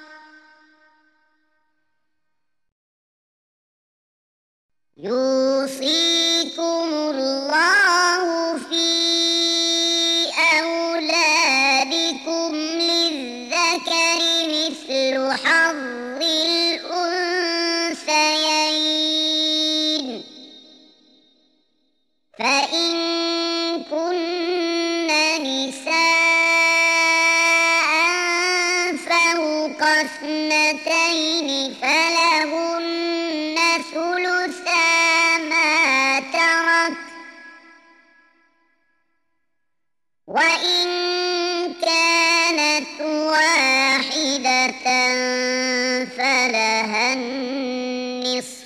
يوصيكم الله في أولادكم للذكر مثل حظ الأنثيين فإن كن نساء فوق اثنتين فلهن ثلثا ما ترك وإن كانت واحدة فلها النصف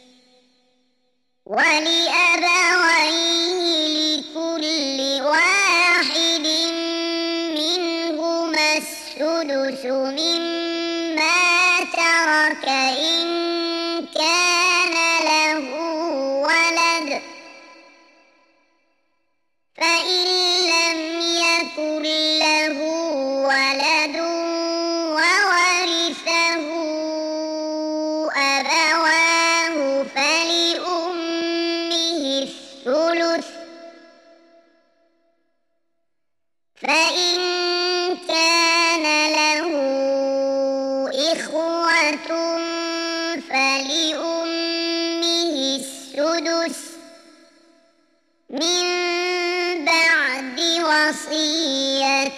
ولأبويه لكل واحد منهما السدس مما ترك إن كان له ولد فإن لم يكن له ولد وورثه أبواه فلأمه الثلث فإن كان له إخوة فلأمه السدس من بعد وصية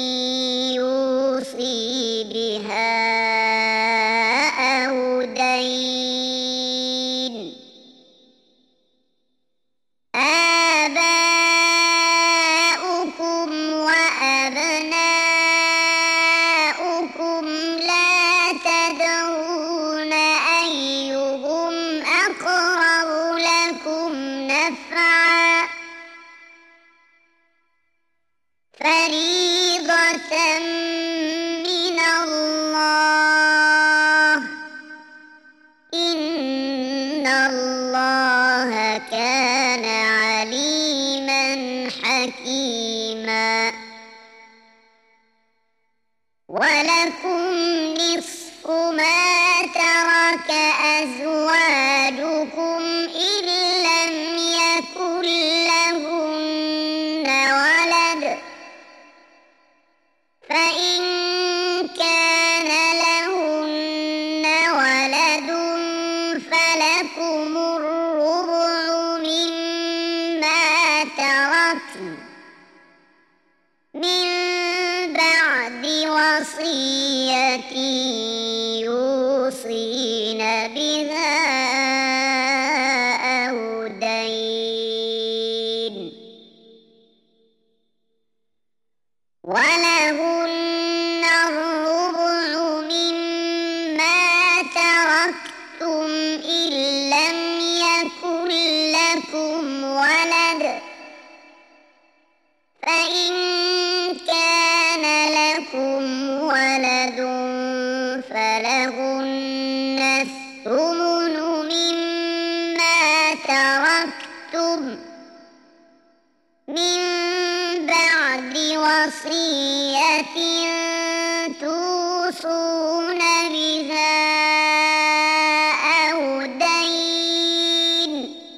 يوصي بها أو دين آباؤكم وأبناؤكم لا تدرون أيهم أقرب لكم نفعا فريضة من الله إن الله كان عليما حكيما ولكم نصف ما ترك أزواجكم إن لم يكن لهن ولد فإن كان لهن ولد فلكم الربع مما تركن من بعد وصية يوصين بها أو دين ولهن الربع مما تركتم إن لم يكن لكم ولد فإن كان لكم ولد فلهن الثمن مما تركتم من بعد وصية توصون بها أو دين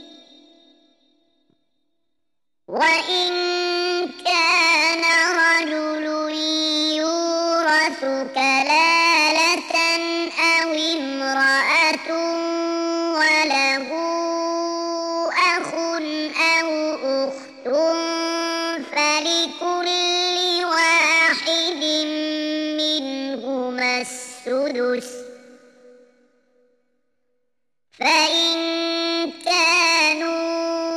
وإن كان رجل يورث كلالة أو امرأة وله أخ أو أخت فلكل واحد منهما السدس فإن كانوا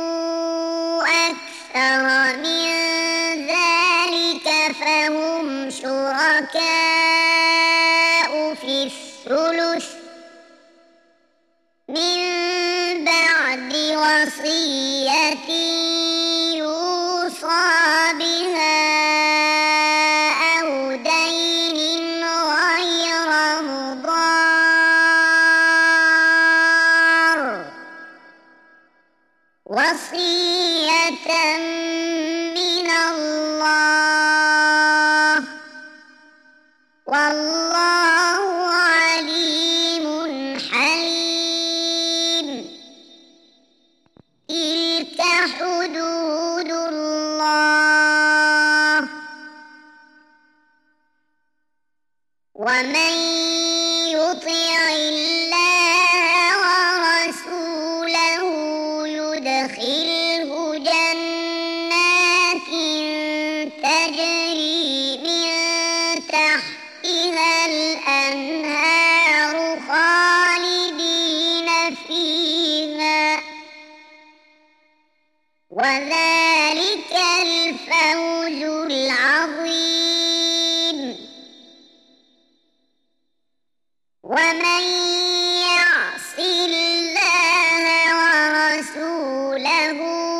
أكثر من ذلك فهم شركاء في الثلث من بعد وصية يوصى بها أو دين غير مضار وصية من الله ومن يطع الله ورسوله يدخله جنات تجري من تحتها الأنهار خالدين فيها، وذلك الفوز العظيم. ومن يعص الله ورسوله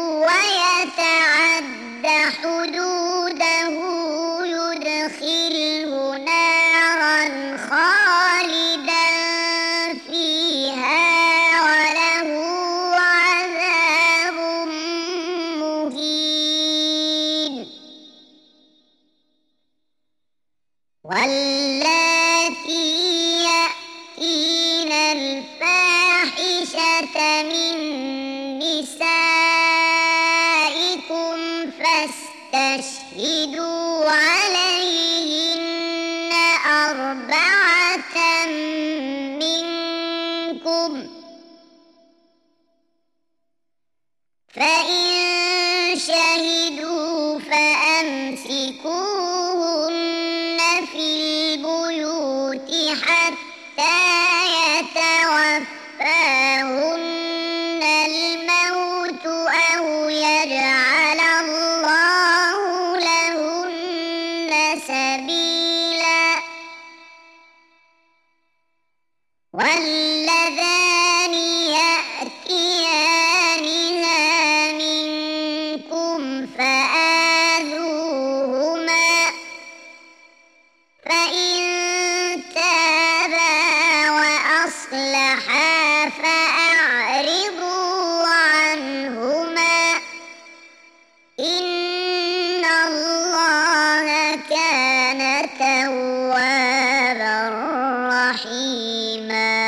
ويتعد حدوده يدخله نارا خالدا فيها وله عذاب مهين. واللاتي يأتين الفاحشة من نسائكم فاستشهدوا عليهن أربعة منكم، فإن شهدوا فأمسكوهن في البيوت حتى يتوفاهن الموت أو يجعل الله لهن سبيلا. واللذان يأتيانها منكم فآذوهما، فإن تابا وأصلحا فأعرضوا عنهما، إن الله كان توابا رحيما.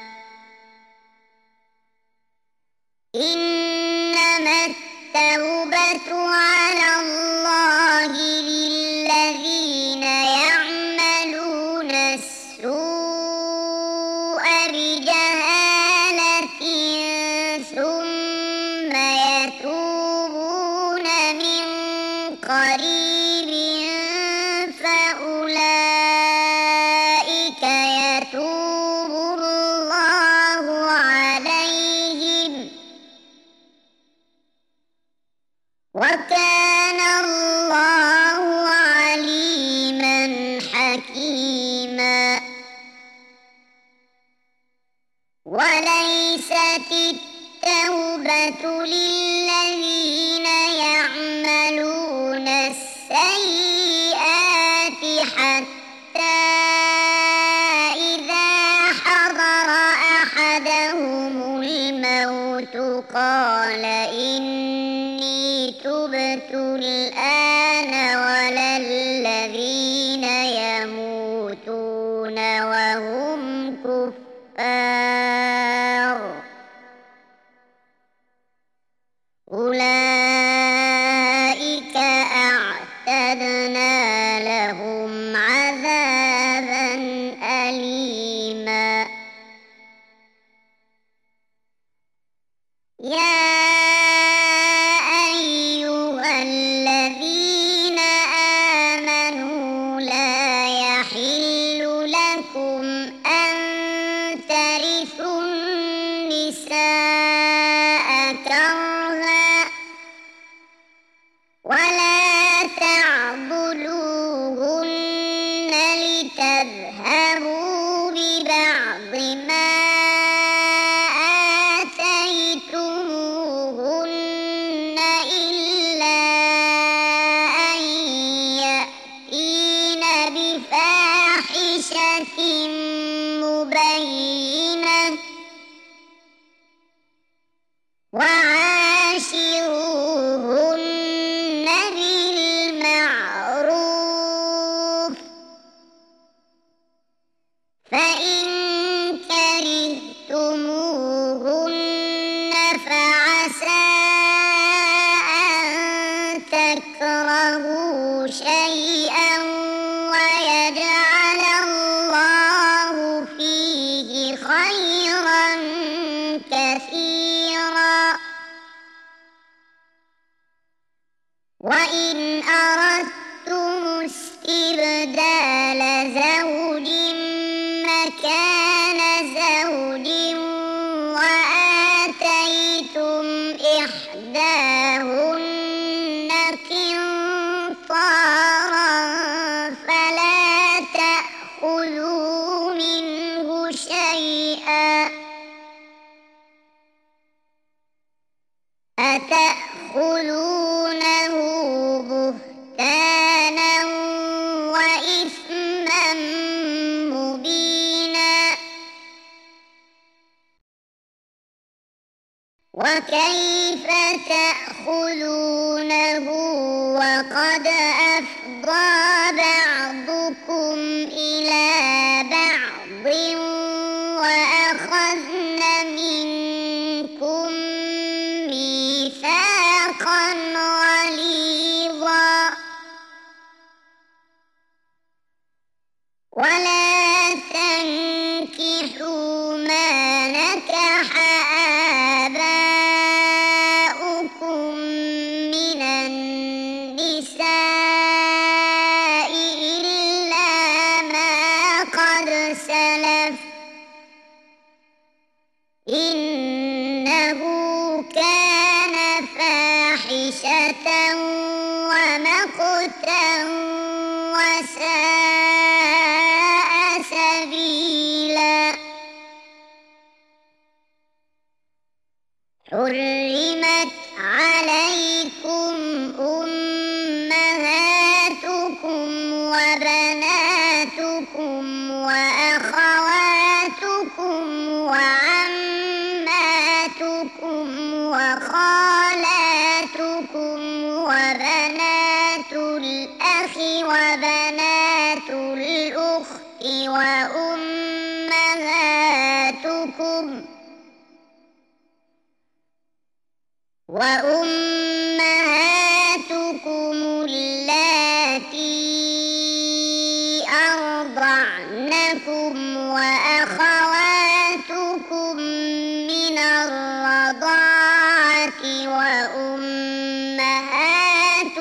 إنما التوبة على الله للذين يعملون السوء بجهالة ثم يتوبون من قريب فأولئك يتوب الله عليهم، وكان الله عليما حكيما. وليست التوبة للذين يعملون السيئات حتى إذا حضر أحدهم الموت قال إني تبت الآن ولا الذين يموتون وهم كفار، أولئك أعتدنا لهم عذابا أليما. يا أيها الذين آمنوا لا يحل لكم أن ترثوا النساء كرها ولا تعضلوهن لتذهبوا ببعض ما آتيتموهن إلا أن يأتين بفاحشة مبينة، وعاشروهن بالمعروف، فإن كرهتموهن فعسى أن تكرهوا شيئا ويجعل الله استبدال زوج مكان زوج وآتيتم إحداهن قنطارا فلا تأخذوا منه شيئا أتأخذونه بهتانا وإثما مبينا وكيف تأخذونه وقد أفضى بعضكم إلى بعض وأخذن منكم ميثاقا غليظا ولا تنكحوا ما نكح آباؤكم من النساء إلا ما قد سلف إنه كان فاحشة ومقتا وساء سبيلا حرمت عليكم أمهاتكم وبناتكم وأخواتكم وعماتكم وخالاتكم وبنات الأخ وبنات الأخت وأمهاتكم اللاتي أرضعنكم وأخواتكم من الرضاعة وأمهات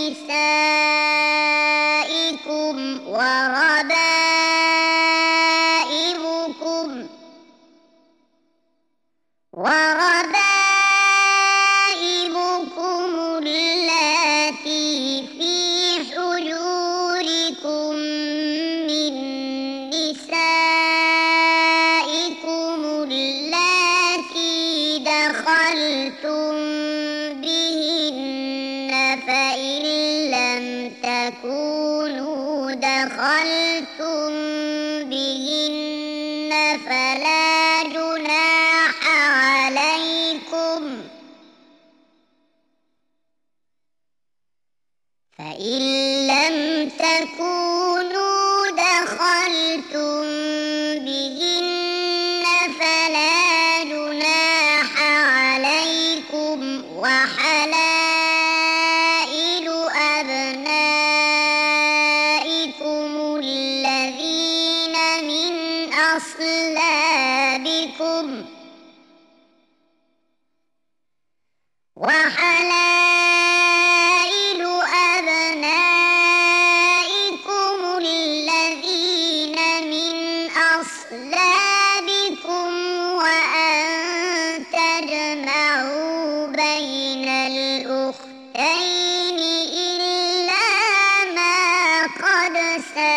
نسائكم وربائبكم اللاتي في حجوركم من نسائكم اللاتي دخلتم بهن فإن لم تكونوا دخلتم بهن فلا جناح عليكم فإن لم تكونوا دخلتم بهن فلا جناح عليكم وحلائل أبنائكم الذين من أصلابكم وحلائل أبنائكم الذين من أصلابكم وأن تجمعوا بين الأختين إلا ما قد سلف